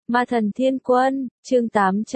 Ma thần thiên quân, chương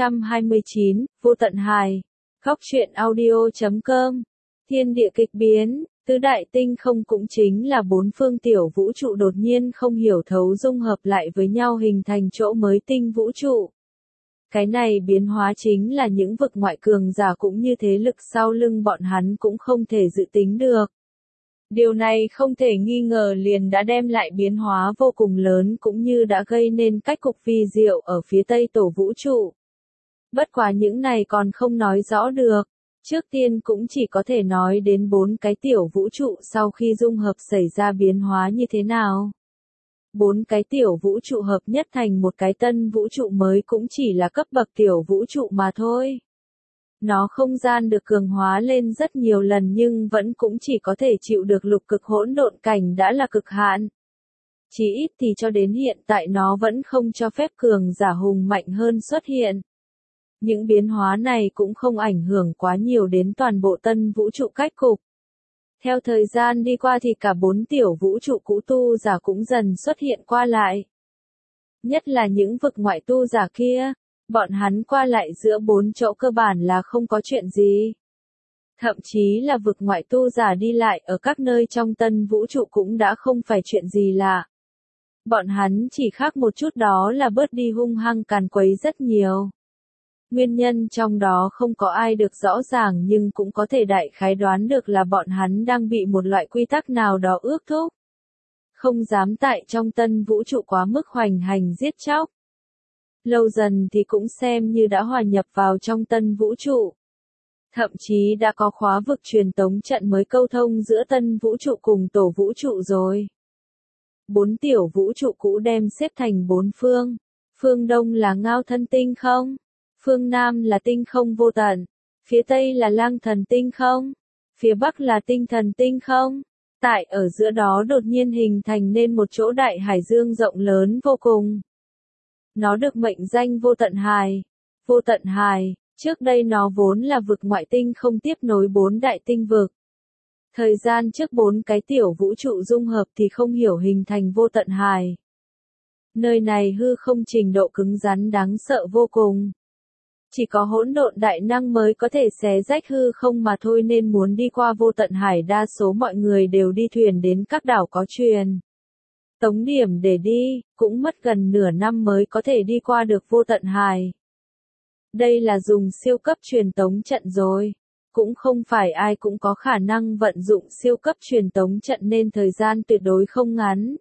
829, vô tận hài. Góc truyện audio.com. Thiên địa kịch biến, tứ đại tinh không cũng chính là bốn phương tiểu vũ trụ đột nhiên không hiểu thấu dung hợp lại với nhau hình thành chỗ mới tinh vũ trụ. Cái này biến hóa chính là những vực ngoại cường giả cũng như thế lực sau lưng bọn hắn cũng không thể dự tính được. Điều này không thể nghi ngờ liền đã đem lại biến hóa vô cùng lớn cũng như đã gây nên cách cục vi diệu ở phía tây tổ vũ trụ. Bất quá những này còn không nói rõ được. Trước tiên cũng chỉ có thể nói đến bốn cái tiểu vũ trụ sau khi dung hợp xảy ra biến hóa như thế nào. Bốn cái tiểu vũ trụ hợp nhất thành một cái tân vũ trụ mới cũng chỉ là cấp bậc tiểu vũ trụ mà thôi. Nó không gian được cường hóa lên rất nhiều lần nhưng vẫn cũng chỉ có thể chịu được lục cực hỗn độn cảnh đã là cực hạn. Chỉ ít thì cho đến hiện tại nó vẫn không cho phép cường giả hùng mạnh hơn xuất hiện. Những biến hóa này cũng không ảnh hưởng quá nhiều đến toàn bộ tân vũ trụ cách cục. Theo thời gian đi qua thì cả bốn tiểu vũ trụ cũ tu giả cũng dần xuất hiện qua lại. Nhất là những vực ngoại tu giả kia. Bọn hắn qua lại giữa bốn chỗ cơ bản là không có chuyện gì. Thậm chí là vực ngoại tu giả đi lại ở các nơi trong tân vũ trụ cũng đã không phải chuyện gì lạ. Bọn hắn chỉ khác một chút đó là bớt đi hung hăng càn quấy rất nhiều. Nguyên nhân trong đó không có ai được rõ ràng nhưng cũng có thể đại khái đoán được là bọn hắn đang bị một loại quy tắc nào đó ước thúc. Không dám tại trong tân vũ trụ quá mức hoành hành giết chóc. Lâu dần thì cũng xem như đã hòa nhập vào trong tân vũ trụ. Thậm chí đã có khóa vực truyền tống trận mới câu thông giữa tân vũ trụ cùng tổ vũ trụ rồi. Bốn tiểu vũ trụ cũ đem xếp thành bốn phương. Phương Đông là ngao thân tinh không? Phương Nam là tinh không vô tận. Phía Tây là lang thần tinh không? Phía Bắc là tinh thần tinh không? Tại ở giữa đó đột nhiên hình thành nên một chỗ đại hải dương rộng lớn vô cùng. Nó được mệnh danh vô tận hài. Vô tận hài, trước đây nó vốn là vực ngoại tinh không tiếp nối bốn đại tinh vực. Thời gian trước bốn cái tiểu vũ trụ dung hợp thì không hiểu hình thành vô tận hài. Nơi này hư không trình độ cứng rắn đáng sợ vô cùng. Chỉ có hỗn độn đại năng mới có thể xé rách hư không mà thôi nên muốn đi qua vô tận hải đa số mọi người đều đi thuyền đến các đảo có truyền. Tống điểm để đi, cũng mất gần nửa năm mới có thể đi qua được vô tận hài. Đây là dùng siêu cấp truyền tống trận rồi. Cũng không phải ai cũng có khả năng vận dụng siêu cấp truyền tống trận nên thời gian tuyệt đối không ngắn.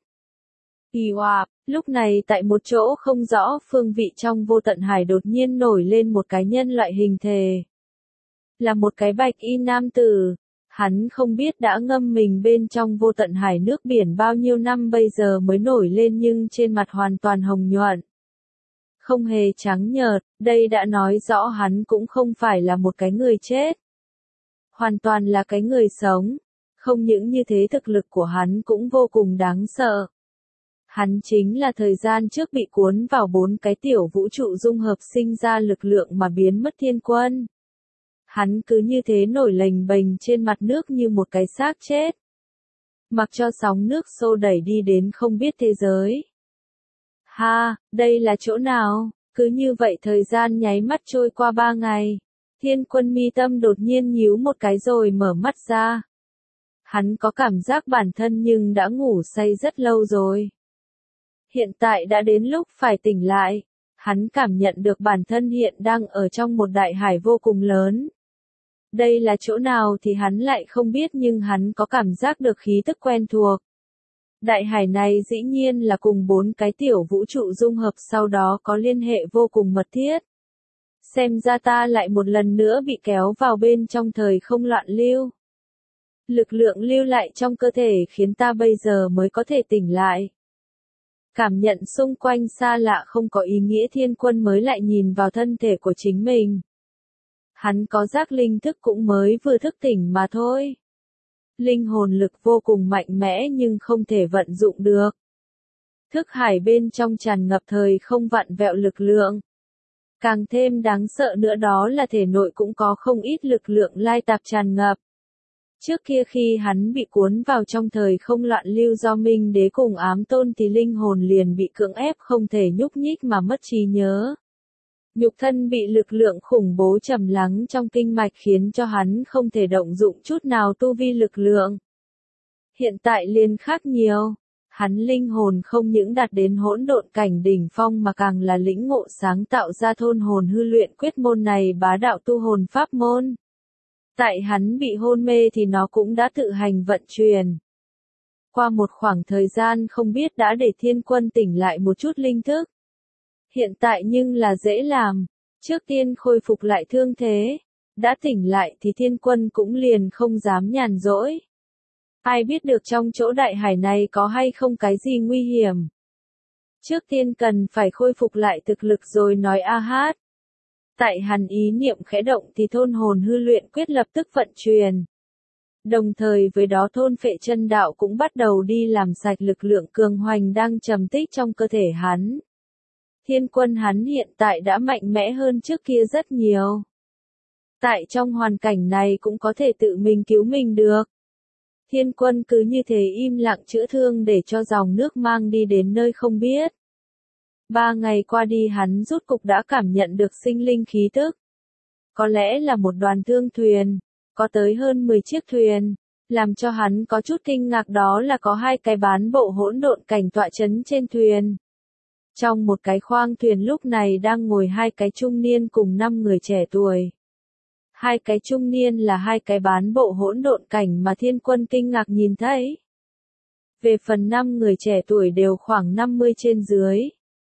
Lúc này tại một chỗ không rõ phương vị trong vô tận hải đột nhiên nổi lên một cái nhân loại hình thể. Là một cái bạch y nam tử. Hắn không biết đã ngâm mình bên trong vô tận hải nước biển bao nhiêu năm bây giờ mới nổi lên nhưng trên mặt hoàn toàn hồng nhuận. Không hề trắng nhợt, đây đã nói rõ hắn cũng không phải là một cái người chết. Hoàn toàn là cái người sống. Không những như thế thực lực của hắn cũng vô cùng đáng sợ. Hắn chính là thời gian trước bị cuốn vào bốn cái tiểu vũ trụ dung hợp sinh ra lực lượng mà biến mất thiên quân. Hắn cứ như thế nổi lềnh bềnh trên mặt nước như một cái xác chết. Mặc cho sóng nước xô đẩy đi đến không biết thế giới. Ha, đây là chỗ nào? Cứ như vậy thời gian nháy mắt trôi qua 3 ngày. Thiên quân mi tâm đột nhiên nhíu một cái rồi mở mắt ra. Hắn có cảm giác bản thân nhưng đã ngủ say rất lâu rồi. Hiện tại đã đến lúc phải tỉnh lại. Hắn cảm nhận được bản thân hiện đang ở trong một đại hải vô cùng lớn. Đây là chỗ nào thì hắn lại không biết nhưng hắn có cảm giác được khí tức quen thuộc. Đại hải này dĩ nhiên là cùng bốn cái tiểu vũ trụ dung hợp sau đó có liên hệ vô cùng mật thiết. Xem ra ta lại một lần nữa bị kéo vào bên trong thời không loạn lưu. Lực lượng lưu lại trong cơ thể khiến ta bây giờ mới có thể tỉnh lại. Cảm nhận xung quanh xa lạ không có ý nghĩa thiên quân mới lại nhìn vào thân thể của chính mình. Hắn có giác linh thức cũng mới vừa thức tỉnh mà thôi. Linh hồn lực vô cùng mạnh mẽ nhưng không thể vận dụng được. Thức hải bên trong tràn ngập thời không vặn vẹo lực lượng. Càng thêm đáng sợ nữa đó là thể nội cũng có không ít lực lượng lai tạp tràn ngập. Trước kia khi hắn bị cuốn vào trong thời không loạn lưu do Minh Đế cùng ám tôn thì linh hồn liền bị cưỡng ép không thể nhúc nhích mà mất trí nhớ. Nhục thân bị lực lượng khủng bố trầm lắng trong kinh mạch khiến cho hắn không thể động dụng chút nào tu vi lực lượng. Hiện tại liền khác nhiều. Hắn linh hồn không những đạt đến hỗn độn cảnh đỉnh phong mà càng là lĩnh ngộ sáng tạo ra thôn hồn hư luyện quyết môn này bá đạo tu hồn pháp môn. Tại hắn bị hôn mê thì nó cũng đã tự hành vận chuyển. Qua một khoảng thời gian không biết đã để Thiên Quân tỉnh lại một chút linh thức. Hiện tại nhưng là dễ làm, trước tiên khôi phục lại thương thế. Đã tỉnh lại thì Thiên Quân cũng liền không dám nhàn rỗi. Ai biết được trong chỗ đại hải này có hay không cái gì nguy hiểm. Trước tiên cần phải khôi phục lại thực lực rồi nói a hát. Tại hắn ý niệm khẽ động thì thôn hồn hư luyện quyết lập tức vận chuyển. Đồng thời với đó thôn phệ chân đạo cũng bắt đầu đi làm sạch lực lượng cường hoành đang trầm tích trong cơ thể hắn. Thiên Quân hắn hiện tại đã mạnh mẽ hơn trước kia rất nhiều. Tại trong hoàn cảnh này cũng có thể tự mình cứu mình được. Thiên Quân cứ như thế im lặng chữa thương để cho dòng nước mang đi đến nơi không biết. 3 ngày qua đi hắn rốt cục đã cảm nhận được sinh linh khí tức. Có lẽ là một đoàn thương thuyền, có tới hơn 10 chiếc thuyền, làm cho hắn có chút kinh ngạc đó là có 2 cái bán bộ hỗn độn cảnh tọa chấn trên thuyền. Trong một cái khoang thuyền lúc này đang ngồi 2 cái trung niên cùng 5 người trẻ tuổi. 2 cái trung niên là 2 cái bán bộ hỗn độn cảnh mà Thiên Quân kinh ngạc nhìn thấy. Về phần 5 người trẻ tuổi đều khoảng 50 trên dưới.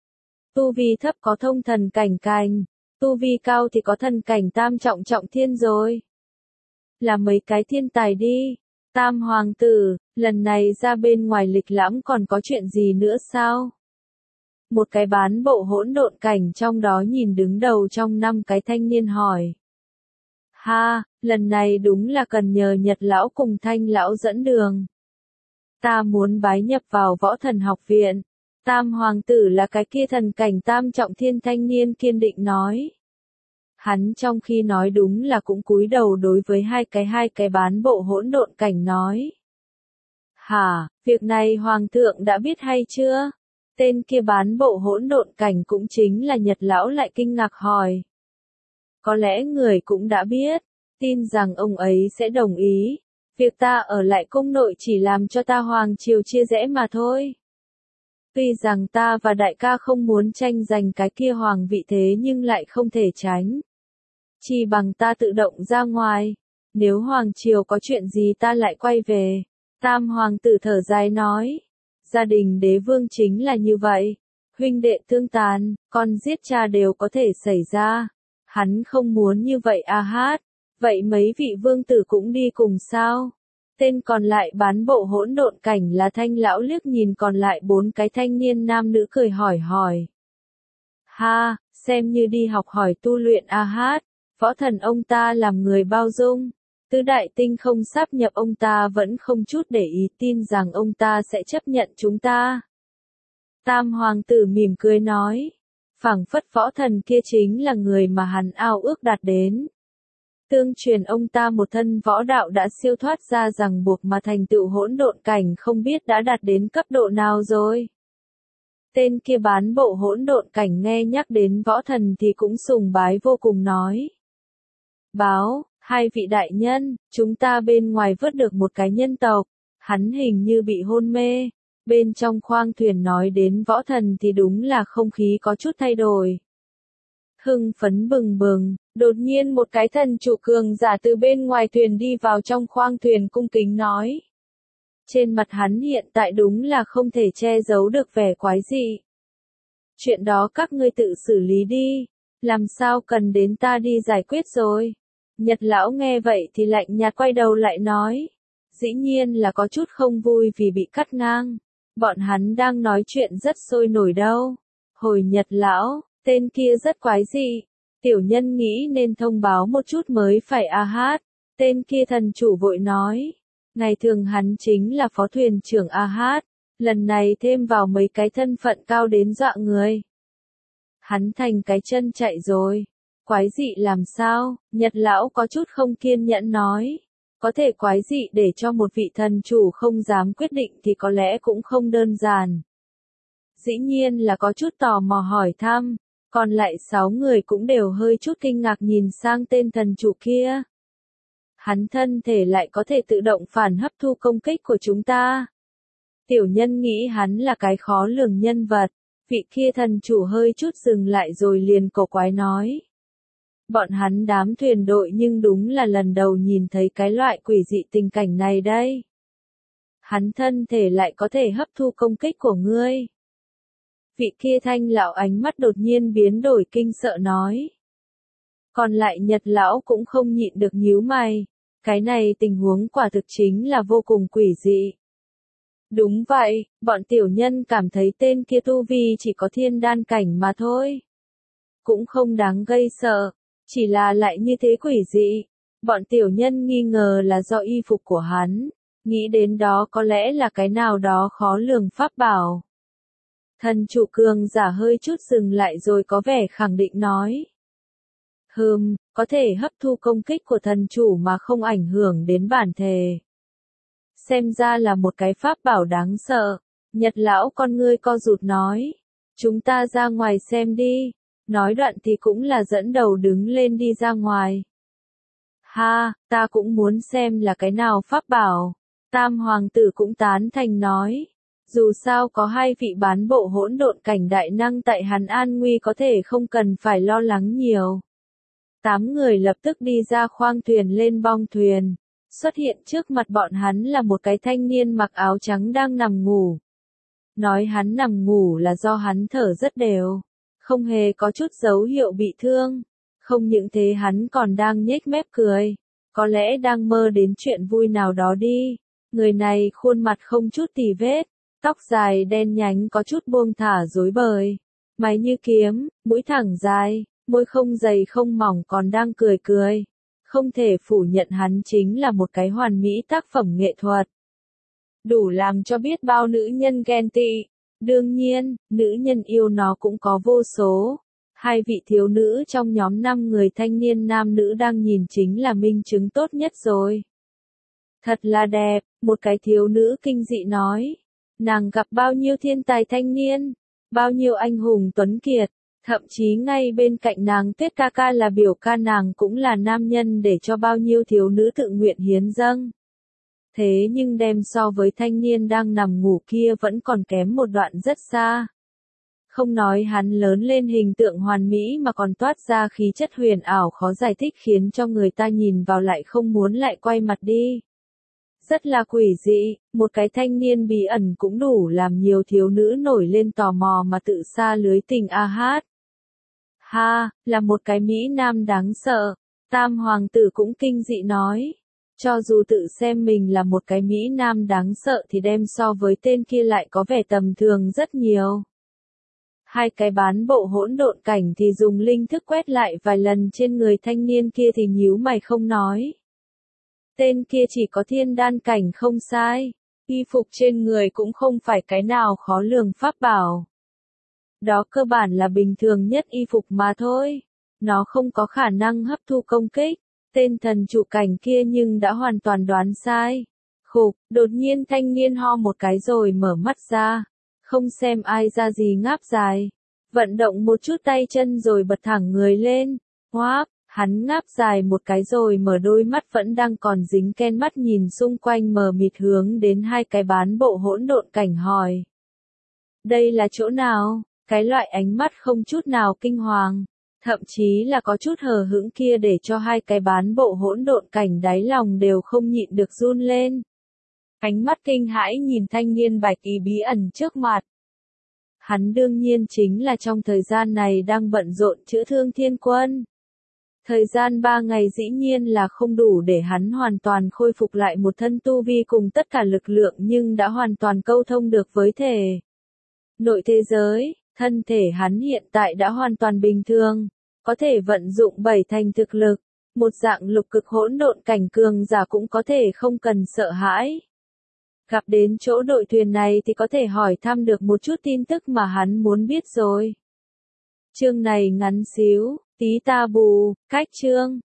Tu vi thấp có thông thần cảnh cành, tu vi cao thì có thần cảnh tam trọng trọng thiên rồi. Là mấy cái thiên tài đi. Tam hoàng tử, lần này ra bên ngoài lịch lãm còn có chuyện gì nữa sao? Một cái bán bộ hỗn độn cảnh trong đó nhìn đứng đầu trong 5 cái thanh niên hỏi. Ha, lần này đúng là cần nhờ Nhật lão cùng Thanh lão dẫn đường. Ta muốn bái nhập vào Võ Thần học viện. Tam hoàng tử là cái kia thần cảnh tam trọng thiên thanh niên kiên định nói. Hắn trong khi nói đúng là cũng cúi đầu đối với hai cái bán bộ hỗn độn cảnh nói. Hả, việc này hoàng thượng đã biết hay chưa? Tên kia bán bộ hỗn độn cảnh cũng chính là Nhật lão lại kinh ngạc hỏi. Có lẽ người cũng đã biết, tin rằng ông ấy sẽ đồng ý. Việc ta ở lại cung nội chỉ làm cho ta hoàng triều chia rẽ mà thôi. Tuy rằng ta và đại ca không muốn tranh giành cái kia hoàng vị thế nhưng lại không thể tránh. Chỉ bằng ta tự động ra ngoài. Nếu hoàng triều có chuyện gì ta lại quay về. Tam hoàng tử thở dài nói. Gia đình đế vương chính là như vậy. Huynh đệ tương tàn, con giết cha đều có thể xảy ra. Hắn không muốn như vậy a hát. Vậy mấy vị vương tử cũng đi cùng sao? Tên còn lại bán bộ hỗn độn cảnh là Thanh lão liếc nhìn còn lại 4 cái thanh niên nam nữ cười hỏi. Ha, xem như đi học hỏi tu luyện a hát. Võ thần ông ta làm người bao dung. Tứ đại tinh không sáp nhập ông ta vẫn không chút để ý tin rằng ông ta sẽ chấp nhận chúng ta. Tam hoàng tử mỉm cười nói. Phảng phất võ thần kia chính là người mà hắn ao ước đạt đến. Tương truyền ông ta một thân võ đạo đã siêu thoát ra ràng buộc mà thành tựu hỗn độn cảnh không biết đã đạt đến cấp độ nào rồi. Tên kia bán bộ hỗn độn cảnh nghe nhắc đến võ thần thì cũng sùng bái vô cùng nói. Báo, 2 vị đại nhân, chúng ta bên ngoài vớt được một cái nhân tộc, hắn hình như bị hôn mê. Bên trong khoang thuyền nói đến võ thần thì đúng là không khí có chút thay đổi. Hưng phấn bừng bừng, đột nhiên một cái thần chủ cường giả từ bên ngoài thuyền đi vào trong khoang thuyền cung kính nói. Trên mặt hắn hiện tại đúng là không thể che giấu được vẻ quái dị. Chuyện đó các ngươi tự xử lý đi, làm sao cần đến ta đi giải quyết rồi. Nhật lão nghe vậy thì lạnh nhạt quay đầu lại nói. Dĩ nhiên là có chút không vui vì bị cắt ngang. Bọn hắn đang nói chuyện rất sôi nổi đâu. Hồi Nhật lão, tên kia rất quái dị. Tiểu nhân nghĩ nên thông báo một chút mới phải a hát. Tên kia thần chủ vội nói. Ngày thường hắn chính là phó thuyền trưởng a hát. Lần này thêm vào mấy cái thân phận cao đến dọa người. Hắn thành cái chân chạy rồi. Quái dị làm sao? Nhật lão có chút không kiên nhẫn nói. Có thể quái dị để cho một vị thần chủ không dám quyết định thì có lẽ cũng không đơn giản. Dĩ nhiên là có chút tò mò hỏi thăm, còn lại 6 người cũng đều hơi chút kinh ngạc nhìn sang tên thần chủ kia. Hắn thân thể lại có thể tự động phản hấp thu công kích của chúng ta. Tiểu nhân nghĩ hắn là cái khó lường nhân vật, vị kia thần chủ hơi chút dừng lại rồi liền cổ quái nói. Bọn hắn đám thuyền đội nhưng đúng là lần đầu nhìn thấy cái loại quỷ dị tình cảnh này đây. Hắn thân thể lại có thể hấp thu công kích của ngươi. Vị kia thanh lão ánh mắt đột nhiên biến đổi kinh sợ nói. Còn lại Nhật lão cũng không nhịn được nhíu mày. Cái này tình huống quả thực chính là vô cùng quỷ dị. Đúng vậy, bọn tiểu nhân cảm thấy tên kia tu vi chỉ có thiên đan cảnh mà thôi. Cũng không đáng gây sợ, chỉ là lại như thế quỷ dị. Bọn tiểu nhân nghi ngờ là do y phục của hắn, nghĩ đến đó có lẽ là cái nào đó khó lường pháp bảo. Thần chủ cường giả hơi chút dừng lại rồi có vẻ khẳng định nói. Có thể hấp thu công kích của thần chủ mà không ảnh hưởng đến bản thể. Xem ra là một cái pháp bảo đáng sợ. Nhật lão con ngươi co rụt nói. Chúng ta ra ngoài xem đi. Nói đoạn thì cũng là dẫn đầu đứng lên đi ra ngoài. Ha, ta cũng muốn xem là cái nào pháp bảo. Tam hoàng tử cũng tán thành nói. Dù sao có 2 vị bán bộ hỗn độn cảnh đại năng tại Hàn An Nguy có thể không cần phải lo lắng nhiều. 8 người lập tức đi ra khoang thuyền lên bong thuyền. Xuất hiện trước mặt bọn hắn là một cái thanh niên mặc áo trắng đang nằm ngủ. Nói hắn nằm ngủ là do hắn thở rất đều. Không hề có chút dấu hiệu bị thương. Không những thế hắn còn đang nhếch mép cười. Có lẽ đang mơ đến chuyện vui nào đó đi. Người này khuôn mặt không chút tì vết. Tóc dài đen nhánh có chút buông thả rối bời. Mày như kiếm, mũi thẳng dài, môi không dày không mỏng còn đang cười cười. Không thể phủ nhận hắn chính là một cái hoàn mỹ tác phẩm nghệ thuật. Đủ làm cho biết bao nữ nhân ghen tị. Đương nhiên, nữ nhân yêu nó cũng có vô số. 2 vị thiếu nữ trong nhóm 5 người thanh niên nam nữ đang nhìn chính là minh chứng tốt nhất rồi. Thật là đẹp, một cái thiếu nữ kinh dị nói. Nàng gặp bao nhiêu thiên tài thanh niên, bao nhiêu anh hùng tuấn kiệt, thậm chí ngay bên cạnh nàng Tuyết ca ca là biểu ca nàng cũng là nam nhân để cho bao nhiêu thiếu nữ tự nguyện hiến dâng. Thế nhưng đem so với thanh niên đang nằm ngủ kia vẫn còn kém một đoạn rất xa. Không nói hắn lớn lên hình tượng hoàn mỹ mà còn toát ra khí chất huyền ảo khó giải thích khiến cho người ta nhìn vào lại không muốn lại quay mặt đi. Rất là quỷ dị, một cái thanh niên bí ẩn cũng đủ làm nhiều thiếu nữ nổi lên tò mò mà tự sa lưới tình a hát. Ha, là một cái Mỹ Nam đáng sợ. Tam hoàng tử cũng kinh dị nói. Cho dù tự xem mình là một cái Mỹ Nam đáng sợ thì đem so với tên kia lại có vẻ tầm thường rất nhiều. 2 cái bán bộ hỗn độn cảnh thì dùng linh thức quét lại vài lần trên người thanh niên kia thì nhíu mày không nói. Tên kia chỉ có thiên đan cảnh không sai. Y phục trên người cũng không phải cái nào khó lường pháp bảo. Đó cơ bản là bình thường nhất y phục mà thôi. Nó không có khả năng hấp thu công kích. Tên thần trụ cảnh kia nhưng đã hoàn toàn đoán sai. Khục, đột nhiên thanh niên ho một cái rồi mở mắt ra. Không xem ai ra gì ngáp dài. Vận động một chút tay chân rồi bật thẳng người lên. Hoác, hắn ngáp dài một cái rồi mở đôi mắt vẫn đang còn dính ken mắt nhìn xung quanh mờ mịt hướng đến 2 cái bán bộ hỗn độn cảnh hỏi. Đây là chỗ nào? Cái loại ánh mắt không chút nào kinh hoàng. Thậm chí là có chút hờ hững kia để cho 2 cái bán bộ hỗn độn cảnh đáy lòng đều không nhịn được run lên. Ánh mắt kinh hãi nhìn thanh niên bạch y bí ẩn trước mặt. Hắn đương nhiên chính là trong thời gian này đang bận rộn chữa thương thiên quân. Thời gian 3 ngày dĩ nhiên là không đủ để hắn hoàn toàn khôi phục lại một thân tu vi cùng tất cả lực lượng nhưng đã hoàn toàn câu thông được với thể nội thế giới. Thân thể hắn hiện tại đã hoàn toàn bình thường, có thể vận dụng 7 thành thực lực, một dạng lục cực hỗn độn cảnh cường giả cũng có thể không cần sợ hãi. Gặp đến chỗ đội thuyền này thì có thể hỏi thăm được một chút tin tức mà hắn muốn biết rồi. Chương này ngắn xíu, tí ta bù, cách chương.